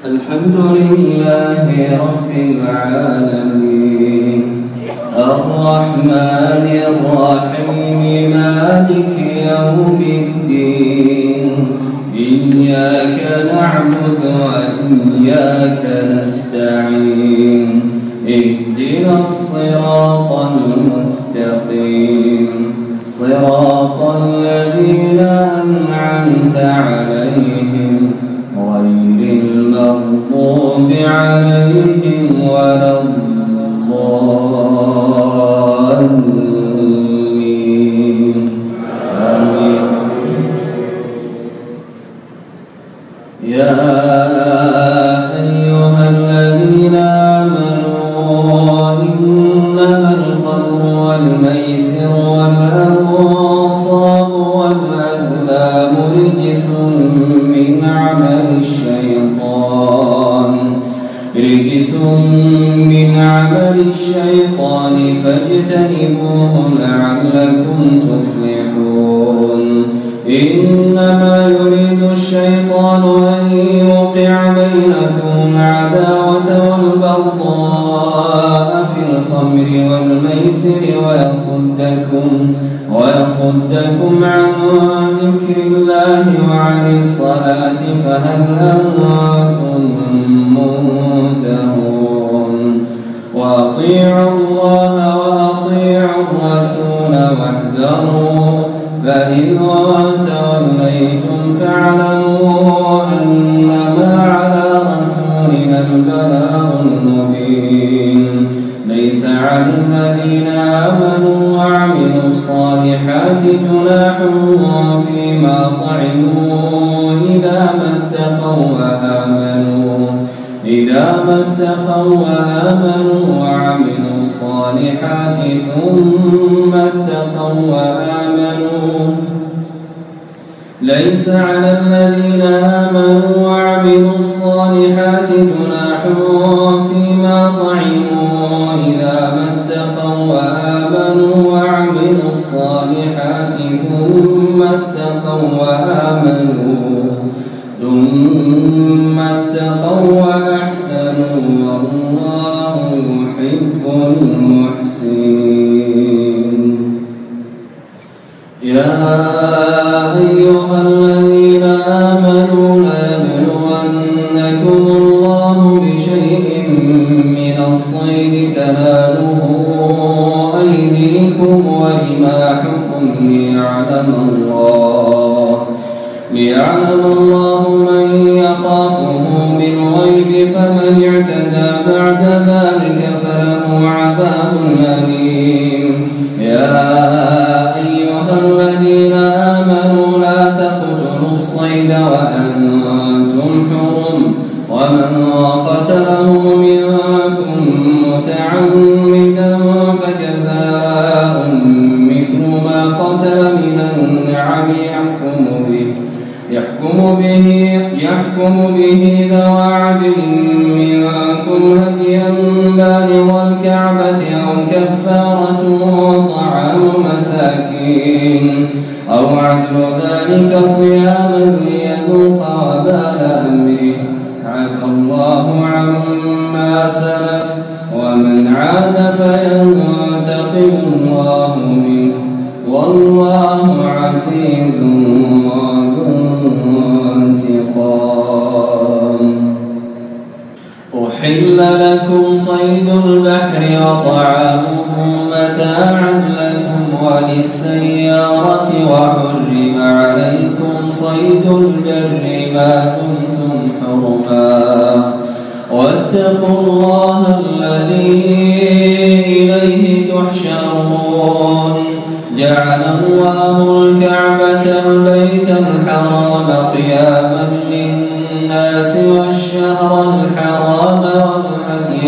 الحمد لله رب العالمين الرحمن الرحيم مالك يوم الدين إياك نعبد وإياك نستعين اهدنا الصراط المستقيم صراط الذين أنعمت عليهم غير المغضوب عليهم ولا الضالين آمين. يا أيها الذين آمنوا إنما الخمر والميسر والأنصاب والأزلام رجس من عمل الشيطان فاجتنبوه لعلكم تفلحون. إنما يريد الشيطان أن يوقع بينكم العداوة والبغضاء في الخمر والميسر ويصدكم عن ذكر الله وعن الصلاة فهل أنتم منتهون. وأطيعوا الله وأطيعوا الرسول واحذروا فإن توليتم فاعلموا أنما على رسولنا البلاغ المبين. ليس على الذين آمنوا وعملوا الصالحات جناح فيما طعموا إذا ما اتقوا وآمنوا وعملوا الصالحات ثم اتقوا وآمنوا. ليس على الذين آمنوا وعملوا الصالحات جناح فيما طعموا إذا ما اتقوا وآمنوا وعملوا الصالحات ثم اتقوا وأحسنوا والله يحب المحسنين. يا أيها الذين آمنوا ليبلونكم الله بشيء من الصيد تناله أيديكم ورماحكم ليعلم الله من يخافه بالغيب فمن اعتدى بعد ذلك فله عذاب أليم. يا أيها الذين آمنوا لا تقتلوا الصيد وأنتم حرم ومن قتله منكم متعمدا فجزاء مثل ما قتل من النعم يحكم به ذوى عدل منكم هديا بالغ الكعبة أو كفارة طعام مساكين أو عدل ذلك صياما ليذوق وبال أمره عفى الله عما سلف ومن عاد فينتقم الله منه والله عزيز ذو انتقام. أحل لكم صيد البحر وطعامه متاعا لكم وللسيارة وحرم عليكم صيد البر ما دمتم حرما واتقوا الله الذي إليه تحشرون. جعل الله الكعبة البيت الحرام قياما للناس والشهر الحرام والهدي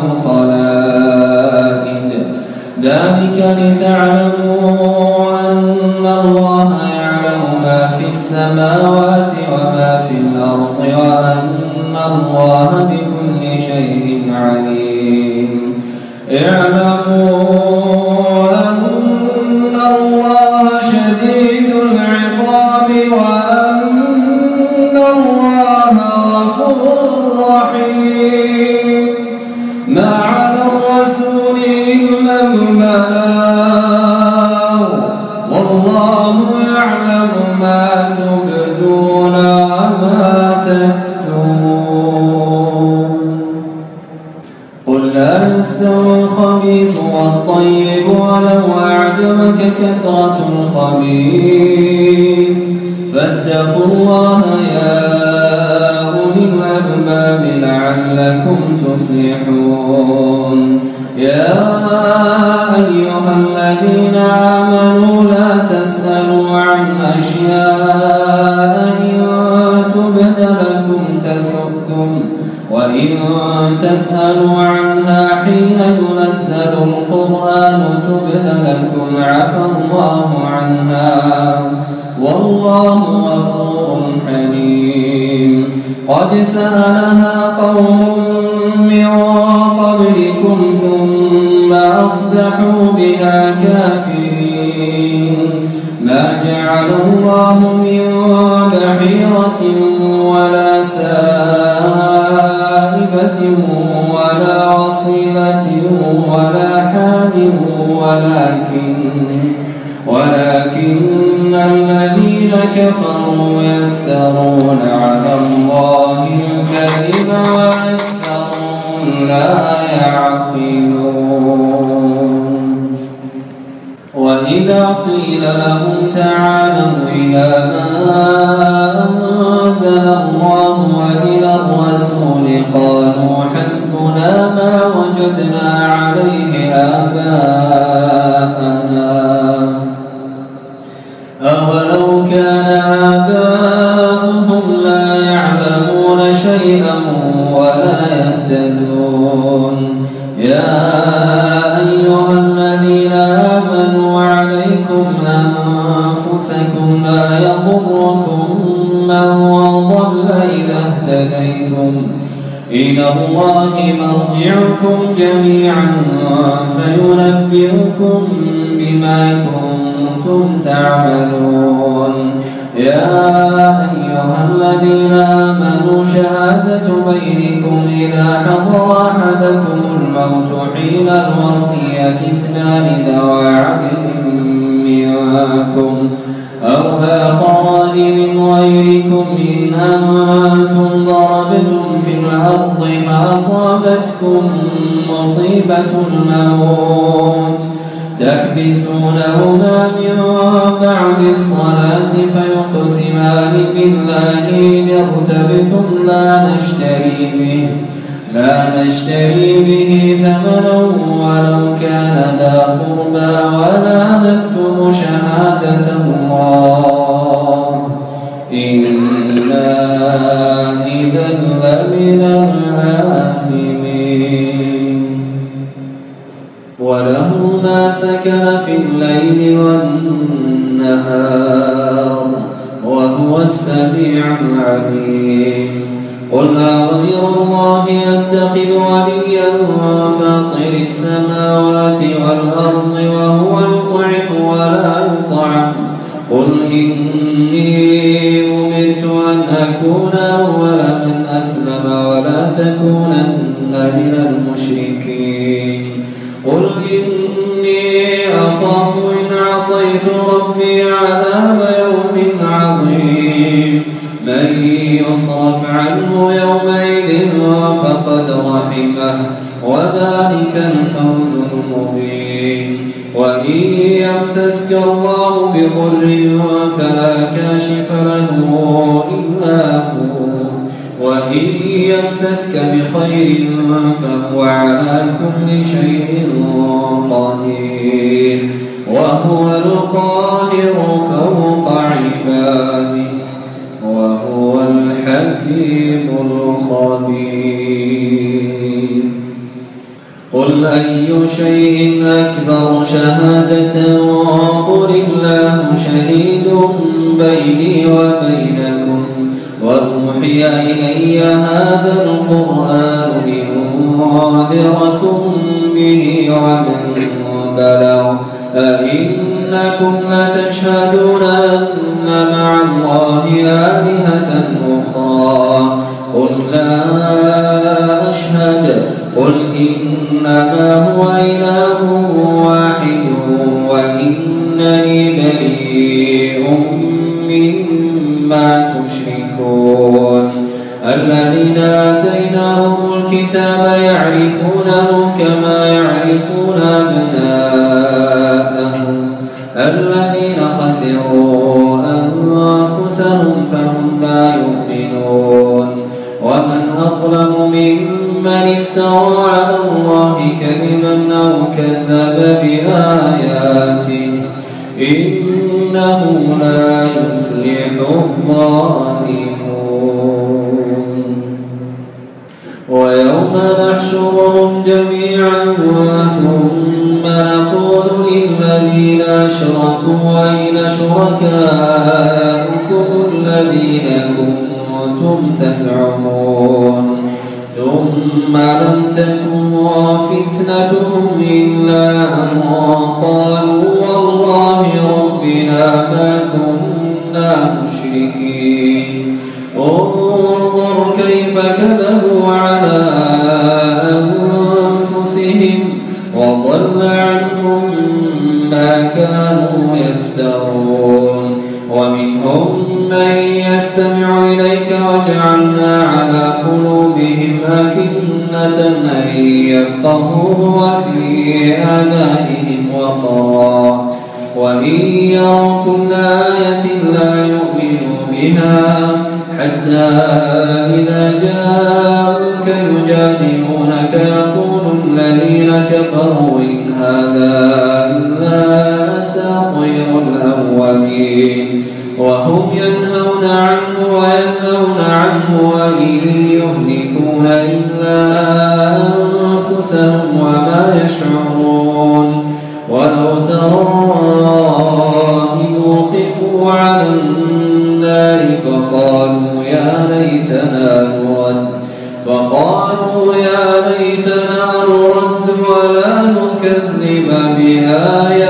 والقلائد ذلك لتعلموا أن الله يعلم ما في السماوات وما في الأرض وأن الله بكل شيء عليم. اعلموا أن الله شديد العقاب وأن الله غفور ما تكتمون قل لا يستوي الخبيث والطيب ولو أعجبك كثرة الخبيث فاتقوا الله يا أولي الألباب لعلكم تفلحون يا أيها الذين آمنوا لا تسألوا عن أشياء إن تبد لكم تسؤكم وإن تسألوا عنها حين ينزل القرآن تبد لكم عفى الله عنها والله غفور حليم قد سألها قوم من قبلكم ثم أصبحوا بها كافرين ما جعل الله من بحيرة ولا سائبة ولا وصيلة ولا حام ولكن الذين كفروا يفترون على الله الكذب وأكثرهم لا يعقلون وإذا قيل لهم تعالوا إلى ما أنزل الله وإلى الرسول قالوا حسبنا ما وجدنا عليه آباءنا أولو كان آباؤهم لا يعلمون شيئا ولا يهتدون يا أيها الذين آمنوا عليكم أنفسكم لا يضركم من ضل إذا اهتديتم إلى الله مرجعكم جميعا فينبئكم بما كنتم تعملون يا أيها الذين آمنوا شهادة بينكم إذا حضر أحدكم الموت حين الوصية اثنان ذوى عدل منكم أو آخران من غيركم إن أنتم ضربتم في الأرض فأصابتكم مصيبة الموت تحبسونهما من بعد الصلاة فيقسمان بالله إن ارتبتم لا نشتري به ثمنا ولو كان ذا قربى ولا نكتم شهادة الله إنا إذا لمن الآثمين وله ما سكن في الليل والنهار وهو السميع العليم قل أغير الله يتخذ وليا فاطر السماوات والأرض وهو يطعم ولا يطعم قل إني أمرت أن أكون أول من أسلم ولا تكونن من المشركين قل إني أخاف إن عصيت ربي عذاب يوم عظيم من يصرف عنه يومئذ فقد رحمه وذلك الفوز المبين وإن يمسسك الله بضر فلا كاشف له إلا هو وإن يمسسك بخير فهو على كل شيء قدير وهو القاهر فوق عباده وهو الحكيم الخبير قل أي شيء أكبر شهادة قل الله شهيد بيني وبينكم وأوحي إلي هذا القرآن لأنذركم به ومن بلغ أئنكم لتشهدون أن مع الله آلهة أخرى قل لا أشهد قل إنما هو إله واحد وإنني بريء مما تشركون الذين آتيناهم الكتاب يعرفونه كما يعرفون أبناءهم الذين خسروا أنفسهم فهم لا يؤمنون ومن أظلم ممن افترى على الله كذبا أو كذب بآياته إنه لا يفلح الظالمون ويوم نحشرهم جميعا ثم نقول للذين أشركوا أين شركاؤكم الذين كنتم تزعمون ثم لم تكن فتنتهم إلا أن قالوا والله ربنا ما كنا مشركين انظر كيف كذبوا على أنفسهم وضل عنهم ما كانوا يفترون ومنهم من يستمع إليك وجعلنا على قلوبهم أكنة أن يفقهوه وفي آذانهم وقرا وإن يروا كل آية لا يؤمنوا بها حتى إذا جاءوك يجادلونك يقول الذين كفروا إن هذا إلا أساطير الأولين وهم ينهون عنه وينهون عنه وإن يهلكون إلا أنفسهم وما يشعرون ولو ترى إذ وقفوا على النار فقالوا يا ليتنا نرد ولا نكذب بآيات